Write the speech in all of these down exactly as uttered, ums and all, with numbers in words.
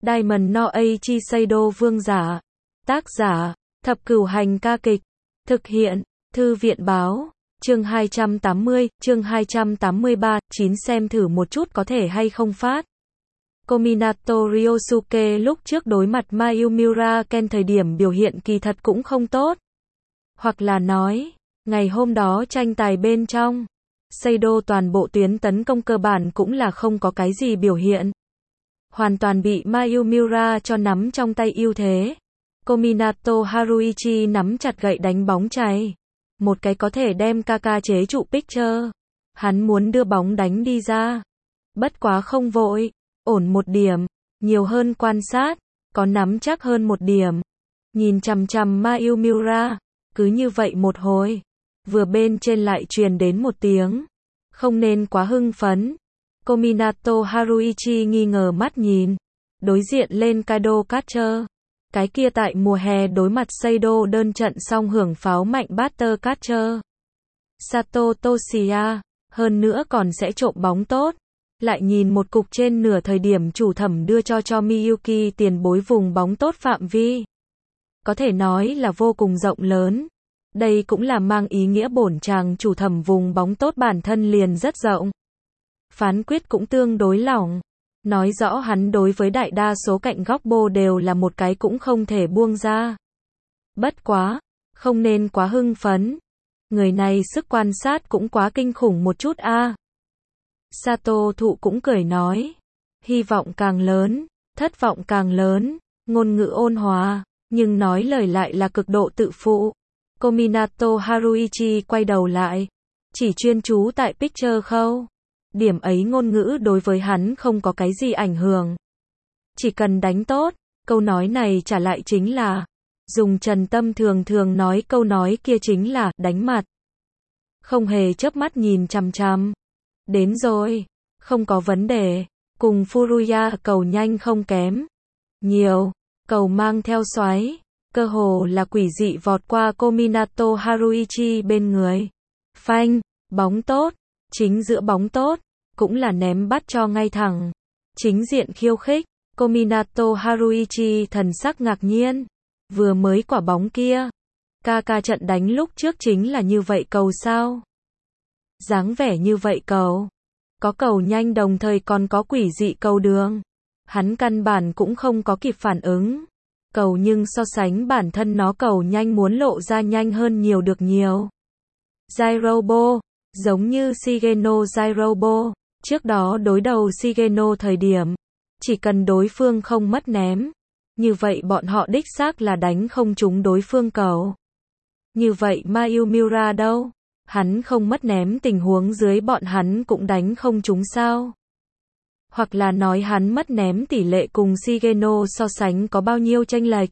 Diamond no Eiichi Seido vương giả. Tác giả, Thập Cửu Hành ca kịch. Thực hiện, Thư viện báo. Chương hai trăm tám mươi, chương hai trăm tám mươi ba, chín xem thử một chút có thể hay không phát. Kominato Ryosuke lúc trước đối mặt Mayumi Ken thời điểm biểu hiện kỳ thật cũng không tốt. Hoặc là nói, ngày hôm đó tranh tài bên trong, Seido toàn bộ tuyến tấn công cơ bản cũng là không có cái gì biểu hiện. Hoàn toàn bị Mayumi cho nắm trong tay ưu thế. Kominato Haruichi nắm chặt gậy đánh bóng chày. Một cái có thể đem Kaka chế trụ Picture. Hắn muốn đưa bóng đánh đi ra. Bất quá không vội, ổn một điểm, nhiều hơn quan sát, có nắm chắc hơn một điểm. Nhìn chằm chằm Mayumi, cứ như vậy một hồi. Vừa bên trên lại truyền đến một tiếng. Không nên quá hưng phấn. Kominato Haruichi nghi ngờ mắt nhìn. Đối diện lên Kaido Catcher. Cái kia tại mùa hè đối mặt Seido đơn trận song hưởng pháo mạnh Butter Catcher. Sato Toshiya, hơn nữa còn sẽ trộm bóng tốt. Lại nhìn một cục trên nửa thời điểm chủ thẩm đưa cho cho Miyuki tiền bối vùng bóng tốt phạm vi. Có thể nói là vô cùng rộng lớn. Đây cũng là mang ý nghĩa bổn chàng chủ thẩm vùng bóng tốt bản thân liền rất rộng. Phán quyết cũng tương đối lỏng. Nói rõ hắn đối với đại đa số cạnh góc bô đều là một cái cũng không thể buông ra. Bất quá, không nên quá hưng phấn. Người này sức quan sát cũng quá kinh khủng một chút a. À. Sato Thụ cũng cười nói. Hy vọng càng lớn, thất vọng càng lớn, ngôn ngữ ôn hòa, nhưng nói lời lại là cực độ tự phụ. Kominato Haruichi quay đầu lại. Chỉ chuyên chú tại Picture khâu. Điểm ấy ngôn ngữ đối với hắn không có cái gì ảnh hưởng. Chỉ cần đánh tốt, câu nói này trả lại chính là, dùng Trần Tâm thường thường nói câu nói kia chính là, đánh mặt. Không hề chớp mắt nhìn chằm chằm. Đến rồi, không có vấn đề, cùng Furuya cầu nhanh không kém. Nhiều, cầu mang theo xoáy, cơ hồ là quỷ dị vọt qua Kominato Haruichi bên người. Phanh, bóng tốt, chính giữa bóng tốt. Cũng là ném bắt cho ngay thẳng. Chính diện khiêu khích, Kominato Haruichi thần sắc ngạc nhiên. Vừa mới quả bóng kia. Kaka trận đánh lúc trước chính là như vậy cầu sao? Dáng vẻ như vậy cầu. Có cầu nhanh đồng thời còn có quỷ dị cầu đường. Hắn căn bản cũng không có kịp phản ứng. Cầu nhưng so sánh bản thân nó cầu nhanh muốn lộ ra nhanh hơn nhiều được nhiều. Gyrobo, giống như Shigeno Gyrobo. Trước đó đối đầu Shigeno thời điểm, chỉ cần đối phương không mất ném, như vậy bọn họ đích xác là đánh không trúng đối phương cầu. Như vậy Mayumi đâu? Hắn không mất ném tình huống dưới bọn hắn cũng đánh không trúng sao? Hoặc là nói hắn mất ném tỷ lệ cùng Shigeno so sánh có bao nhiêu chênh lệch?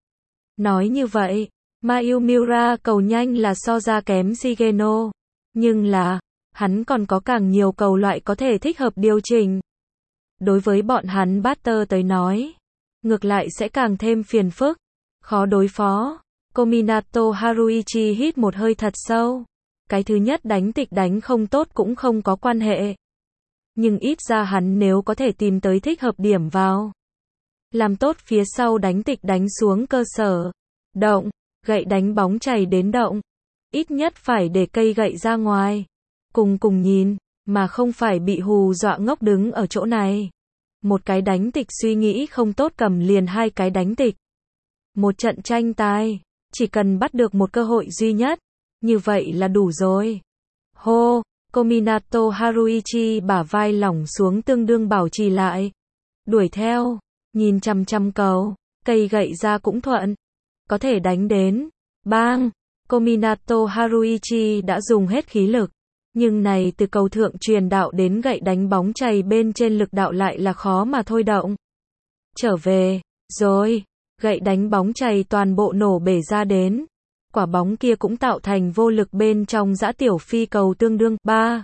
Nói như vậy, Mayumi cầu nhanh là so ra kém Shigeno, nhưng là hắn còn có càng nhiều cầu loại có thể thích hợp điều chỉnh. Đối với bọn hắn batter tới nói, ngược lại sẽ càng thêm phiền phức, khó đối phó. Kominato Haruichi hít một hơi thật sâu. Cái thứ nhất đánh tịch đánh không tốt cũng không có quan hệ. Nhưng ít ra hắn nếu có thể tìm tới thích hợp điểm vào. Làm tốt phía sau đánh tịch đánh xuống cơ sở. Động, gậy đánh bóng chày đến động. Ít nhất phải để cây gậy ra ngoài. Cùng cùng nhìn, mà không phải bị hù dọa ngốc đứng ở chỗ này. Một cái đánh tịch suy nghĩ không tốt cầm liền hai cái đánh tịch. Một trận tranh tài, chỉ cần bắt được một cơ hội duy nhất, như vậy là đủ rồi. Hô, Kominato Haruichi bả vai lỏng xuống tương đương bảo trì lại. Đuổi theo, nhìn chăm chăm cầu, cây gậy ra cũng thuận. Có thể đánh đến, bang, Kominato Haruichi đã dùng hết khí lực. Nhưng này từ cầu thượng truyền đạo đến gậy đánh bóng chày bên trên lực đạo lại là khó mà thôi động. Trở về, rồi, gậy đánh bóng chày toàn bộ nổ bể ra đến. Quả bóng kia cũng tạo thành vô lực bên trong dã tiểu phi cầu tương đương. ba.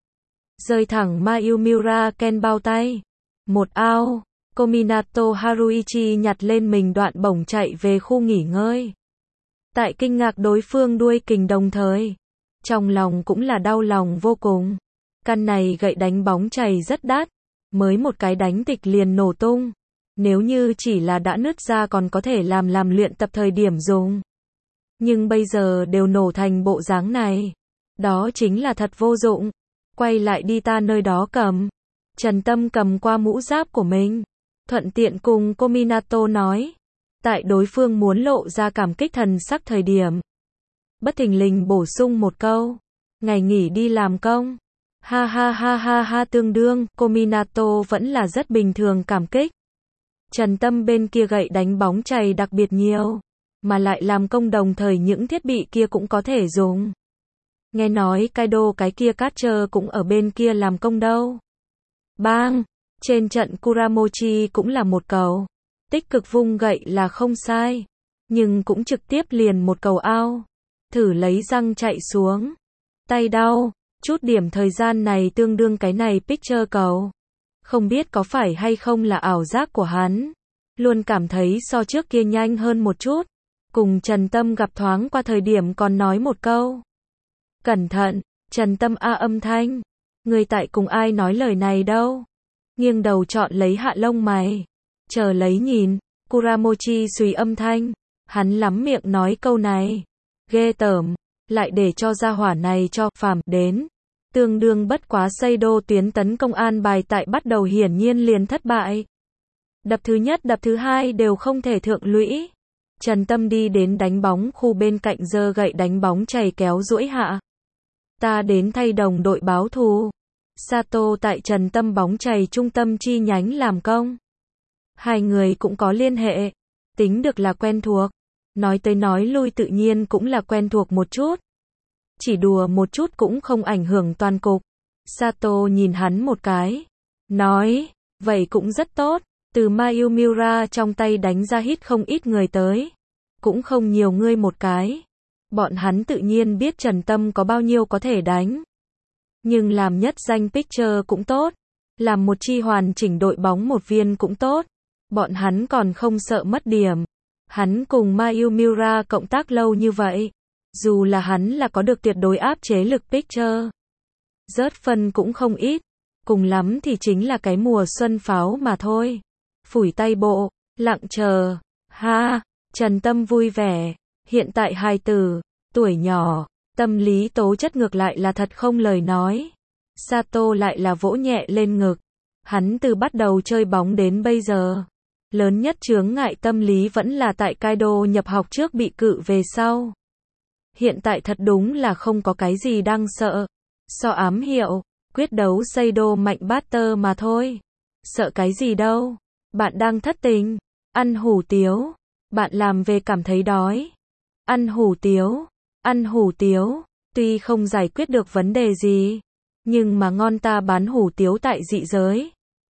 Rơi thẳng Mayumi Ken bao tay. Một ao, Kominato Haruichi nhặt lên mình đoạn bổng chạy về khu nghỉ ngơi. Tại kinh ngạc đối phương đuôi kình đồng thời. Trong lòng cũng là đau lòng vô cùng. Căn này gậy đánh bóng chày rất đắt. Mới một cái đánh tịch liền nổ tung. Nếu như chỉ là đã nứt ra còn có thể làm làm luyện tập thời điểm dùng. Nhưng bây giờ đều nổ thành bộ dáng này. Đó chính là thật vô dụng. Quay lại đi ta nơi đó cầm. Trần Tâm cầm qua mũ giáp của mình. Thuận tiện cùng cô Minato nói. Tại đối phương muốn lộ ra cảm kích thần sắc thời điểm. Bất thình lình bổ sung một câu. Ngày nghỉ đi làm công. Ha ha ha ha ha tương đương, cô Minato vẫn là rất bình thường cảm kích. Trần Tâm bên kia gậy đánh bóng chày đặc biệt nhiều. Mà lại làm công đồng thời những thiết bị kia cũng có thể dùng. Nghe nói Kaido cái kia Catcher cũng ở bên kia làm công đâu. Bang! Trên trận Kuramochi cũng là một cầu. Tích cực vung gậy là không sai. Nhưng cũng trực tiếp liền một cầu ao. Thử lấy răng chạy xuống. Tay đau. Chút điểm thời gian này tương đương cái này picture cầu. Không biết có phải hay không là ảo giác của hắn. Luôn cảm thấy so trước kia nhanh hơn một chút. Cùng Trần Tâm gặp thoáng qua thời điểm còn nói một câu. Cẩn thận, Trần Tâm a âm thanh. Người tại cùng ai nói lời này đâu. Nghiêng đầu chọn lấy hạ lông mày. Chờ lấy nhìn, Kuramochi suy âm thanh. Hắn lắm miệng nói câu này. Ghê tởm, lại để cho gia hỏa này cho phàm đến. Tương đương bất quá Seido tuyến tấn công an bài tại bắt đầu hiển nhiên liền thất bại. Đập thứ nhất đập thứ hai đều không thể thượng lũy. Trần Tâm đi đến đánh bóng khu bên cạnh giơ gậy đánh bóng chày kéo duỗi hạ. Ta đến thay đồng đội báo thù. Sato tại Trần Tâm bóng chày trung tâm chi nhánh làm công. Hai người cũng có liên hệ. Tính được là quen thuộc. Nói tới nói lui tự nhiên cũng là quen thuộc một chút. Chỉ đùa một chút cũng không ảnh hưởng toàn cục. Sato nhìn hắn một cái. Nói, vậy cũng rất tốt. Từ Mayumura trong tay đánh ra hít không ít người tới. Cũng không nhiều ngươi một cái. Bọn hắn tự nhiên biết Trần Tâm có bao nhiêu có thể đánh. Nhưng làm nhất danh pitcher cũng tốt. Làm một chi hoàn chỉnh đội bóng một viên cũng tốt. Bọn hắn còn không sợ mất điểm. Hắn cùng Mayumura cộng tác lâu như vậy. Dù là hắn là có được tuyệt đối áp chế lực pitcher. Rớt phân cũng không ít. Cùng lắm thì chính là cái mùa xuân pháo mà thôi. Phủi tay bộ, lặng chờ. Ha, Trần Tâm vui vẻ. Hiện tại hài tử, tuổi nhỏ, tâm lý tố chất ngược lại là thật không lời nói. Sato lại là vỗ nhẹ lên ngực. Hắn từ bắt đầu chơi bóng đến bây giờ. Lớn nhất chướng ngại tâm lý vẫn là tại Kaido nhập học trước bị cự về sau. Hiện tại thật đúng là không có cái gì đang sợ. So ám hiệu, quyết đấu Seido mạnh Butter mà thôi. Sợ cái gì đâu. Bạn đang thất tình. Ăn hủ tiếu. Bạn làm về cảm thấy đói. Ăn hủ tiếu. Ăn hủ tiếu. Tuy không giải quyết được vấn đề gì. Nhưng mà ngon ta bán hủ tiếu tại dị giới.